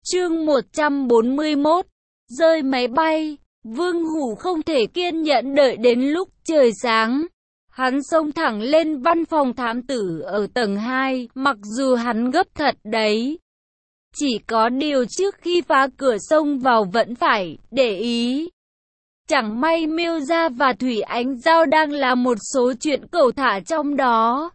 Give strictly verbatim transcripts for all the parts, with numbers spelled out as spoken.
Chương một trăm bốn mươi mốt. Rơi máy bay. Vương Hủ không thể kiên nhẫn đợi đến lúc trời sáng. Hắn xông thẳng lên văn phòng thám tử ở tầng hai, mặc dù hắn gấp thật đấy. Chỉ có điều trước khi phá cửa xông vào vẫn phải để ý. Chẳng may Miêu Gia và Thủy Ánh Giao đang là một số chuyện cẩu thả trong đó.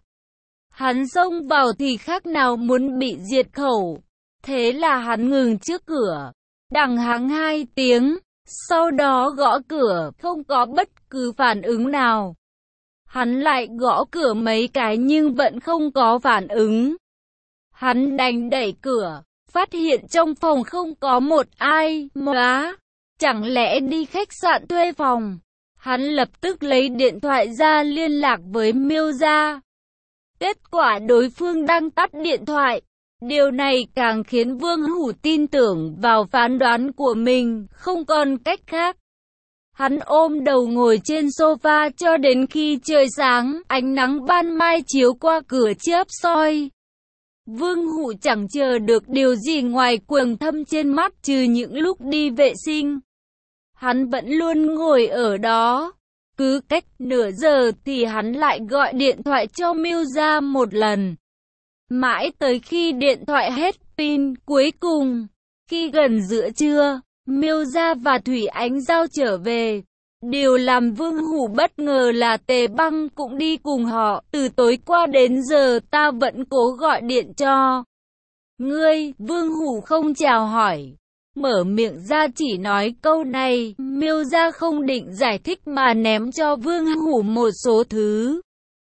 Hắn xông vào thì khác nào muốn bị diệt khẩu. Thế là hắn ngừng trước cửa, đằng hắng hai tiếng, sau đó gõ cửa, không có bất cứ phản ứng nào. Hắn lại gõ cửa mấy cái nhưng vẫn không có phản ứng. Hắn đành đẩy cửa, phát hiện trong phòng không có một ai, mà chẳng lẽ đi khách sạn thuê phòng. Hắn lập tức lấy điện thoại ra liên lạc với Miêu Gia. Kết quả đối phương đang tắt điện thoại. Điều này càng khiến Vương Hủ tin tưởng vào phán đoán của mình, không còn cách khác. Hắn ôm đầu ngồi trên sofa cho đến khi trời sáng, ánh nắng ban mai chiếu qua cửa chớp soi. Vương Hủ chẳng chờ được điều gì ngoài quầng thâm trên mắt trừ những lúc đi vệ sinh. Hắn vẫn luôn ngồi ở đó. Cứ cách nửa giờ thì hắn lại gọi điện thoại cho Miêu Gia một lần. Mãi tới khi điện thoại hết pin, cuối cùng, khi gần giữa trưa, Miêu Gia và Thủy Ánh Giao trở về. Điều làm Vương Hủ bất ngờ là Tề Băng cũng đi cùng họ. Từ tối qua đến giờ ta vẫn cố gọi điện cho ngươi. Vương Hủ không chào hỏi, mở miệng ra chỉ nói câu này. Miêu Gia không định giải thích mà ném cho Vương Hủ một số thứ.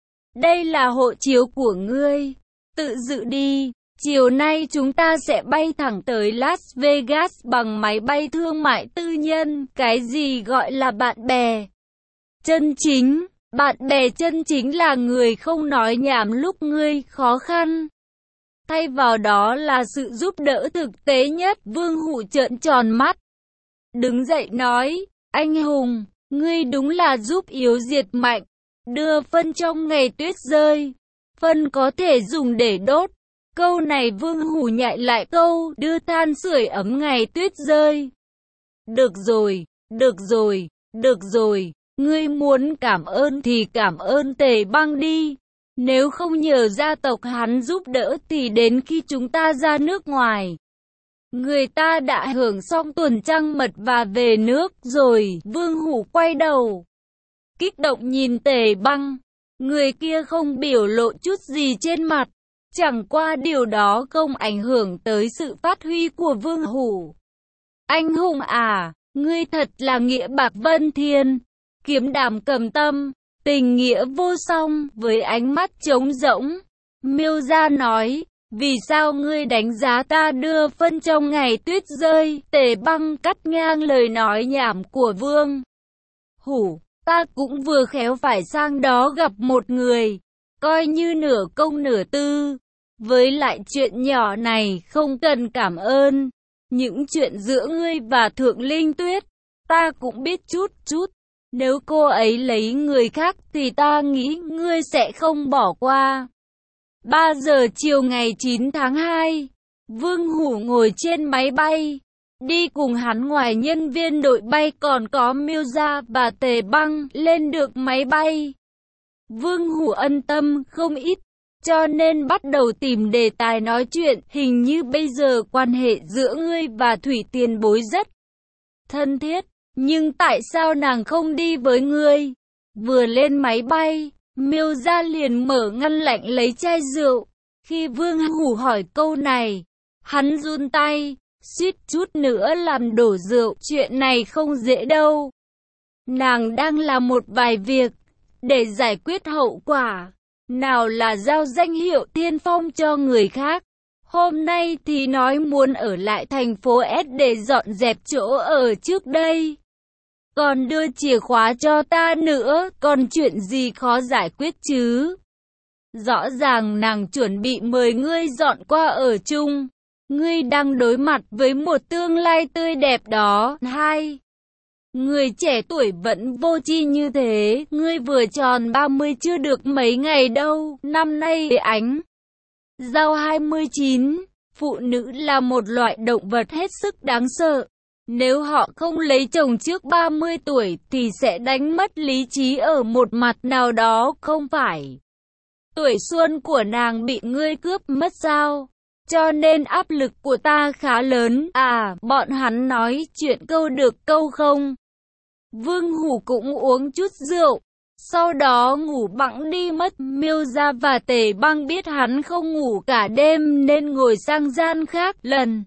Đây là hộ chiếu của ngươi, tự dự đi. Chiều nay chúng ta sẽ bay thẳng tới Las Vegas bằng máy bay thương mại tư nhân. Cái gì gọi là bạn bè chân chính? Bạn bè chân chính là người không nói nhảm lúc ngươi khó khăn. Thay vào đó là sự giúp đỡ thực tế nhất. Vương Hủ trợn tròn mắt, đứng dậy nói, anh hùng, ngươi đúng là giúp yếu diệt mạnh. Đưa phân trong ngày tuyết rơi. Phân có thể dùng để đốt. Câu này Vương Hủ nhại lại câu đưa than sưởi ấm ngày tuyết rơi. Được rồi, được rồi, được rồi, ngươi muốn cảm ơn thì cảm ơn Tề Băng đi. Nếu không nhờ gia tộc hắn giúp đỡ thì đến khi chúng ta ra nước ngoài, người ta đã hưởng xong tuần trăng mật và về nước rồi. Vương Hủ quay đầu, kích động nhìn Tề Băng. Người kia không biểu lộ chút gì trên mặt. Chẳng qua điều đó không ảnh hưởng tới sự phát huy của Vương Hủ. Anh hùng à, ngươi thật là nghĩa bạc vân thiên, kiếm đảm cầm tâm, tình nghĩa vô song. Với ánh mắt trống rỗng, Miêu Gia nói, vì sao ngươi đánh giá ta đưa phân trong ngày tuyết rơi? Tề Băng cắt ngang lời nói nhảm của Vương Hủ. Ta cũng vừa khéo phải sang đó gặp một người, coi như nửa công nửa tư. Với lại chuyện nhỏ này không cần cảm ơn. Những chuyện giữa ngươi và Thượng Linh Tuyết, ta cũng biết chút chút. Nếu cô ấy lấy người khác thì ta nghĩ ngươi sẽ không bỏ qua. ba giờ chiều ngày chín tháng hai, Vương Hủ ngồi trên máy bay. Đi cùng hắn ngoài nhân viên đội bay còn có Miêu Gia và Tề Băng. Lên được máy bay, Vương Hủ ân tâm không ít, cho nên bắt đầu tìm đề tài nói chuyện. Hình như bây giờ quan hệ giữa ngươi và Thủy Tiền Bối rất thân thiết, nhưng tại sao nàng không đi với ngươi? Vừa lên máy bay, Miêu Gia liền mở ngăn lạnh lấy chai rượu. Khi Vương Hủ hỏi câu này, hắn run tay, suýt chút nữa làm đổ rượu. Chuyện này không dễ đâu. Nàng đang làm một vài việc để giải quyết hậu quả. Nào là giao danh hiệu tiên phong cho người khác. Hôm nay thì nói muốn ở lại thành phố S để dọn dẹp chỗ ở trước đây. Còn đưa chìa khóa cho ta nữa. Còn chuyện gì khó giải quyết chứ? Rõ ràng nàng chuẩn bị mời ngươi dọn qua ở chung. Ngươi đang đối mặt với một tương lai tươi đẹp đó. Hai, người trẻ tuổi vẫn vô tri như thế. Ngươi vừa tròn ba mươi chưa được mấy ngày đâu. Năm nay Ánh Giao hai mươi chín, phụ nữ là một loại động vật hết sức đáng sợ. Nếu họ không lấy chồng trước ba mươi tuổi thì sẽ đánh mất lý trí ở một mặt nào đó, không phải? Tuổi xuân của nàng bị ngươi cướp mất sao? Cho nên áp lực của ta khá lớn. À, bọn hắn nói chuyện câu được câu không. Vương Hủ cũng uống chút rượu, sau đó ngủ bẵng đi mất. Miêu Gia và Tề Băng biết hắn không ngủ cả đêm nên ngồi sang gian khác. Lần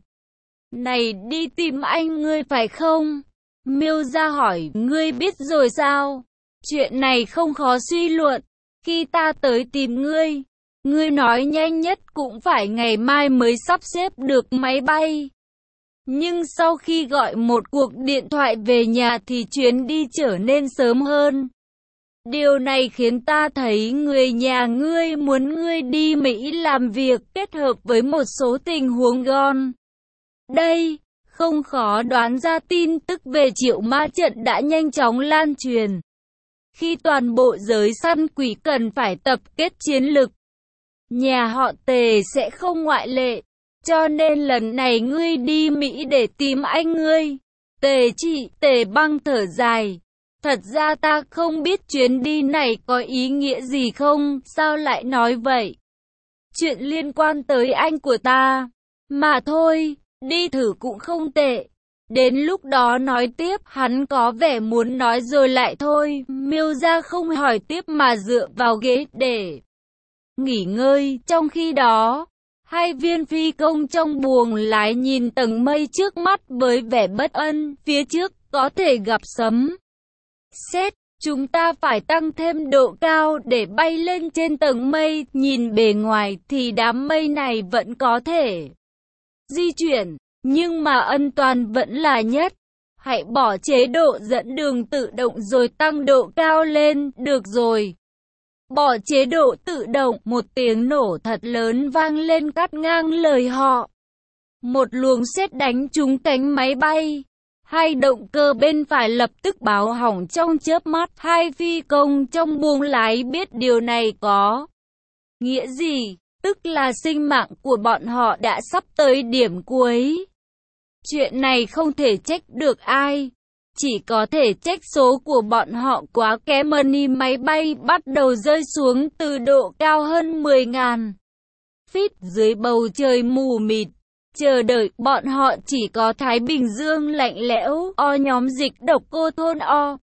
này đi tìm anh ngươi phải không? Miêu Gia hỏi. Ngươi biết rồi sao? Chuyện này không khó suy luận. Khi ta tới tìm ngươi, ngươi nói nhanh nhất cũng phải ngày mai mới sắp xếp được máy bay. Nhưng sau khi gọi một cuộc điện thoại về nhà thì chuyến đi trở nên sớm hơn. Điều này khiến ta thấy người nhà ngươi muốn ngươi đi Mỹ làm việc kết hợp với một số tình huống gòn. Đây, không khó đoán ra tin tức về Triệu Ma Trận đã nhanh chóng lan truyền. Khi toàn bộ giới săn quỷ cần phải tập kết chiến lực, nhà họ Tề sẽ không ngoại lệ. Cho nên lần này ngươi đi Mỹ để tìm anh ngươi. Tề Trị, Tề Băng thở dài. Thật ra ta không biết chuyến đi này có ý nghĩa gì không, sao lại nói vậy? Chuyện liên quan tới anh của ta. Mà thôi, đi thử cũng không tệ. Đến lúc đó nói tiếp. Hắn có vẻ muốn nói rồi lại thôi. Miêu Gia không hỏi tiếp mà dựa vào ghế để nghỉ ngơi. Trong khi đó, hai viên phi công trong buồng lái nhìn tầng mây trước mắt với vẻ bất an. Phía trước có thể gặp sấm sét. Chúng ta phải tăng thêm độ cao để bay lên trên tầng mây. Nhìn bề ngoài thì đám mây này vẫn có thể di chuyển, nhưng mà an toàn vẫn là nhất. Hãy bỏ chế độ dẫn đường tự động rồi tăng độ cao lên, được rồi. Bỏ chế độ tự động, một tiếng nổ thật lớn vang lên cắt ngang lời họ. Một luồng sét đánh trúng cánh máy bay. Hai động cơ bên phải lập tức báo hỏng trong chớp mắt. Hai phi công trong buồng lái biết điều này có nghĩa gì, tức là sinh mạng của bọn họ đã sắp tới điểm cuối. Chuyện này không thể trách được ai, chỉ có thể trách số của bọn họ quá kém. Money máy bay bắt đầu rơi xuống từ độ cao hơn mười nghìn feet dưới bầu trời mù mịt. Chờ đợi, bọn họ chỉ có Thái Bình Dương lạnh lẽo, o nhóm dịch độc cô thôn o.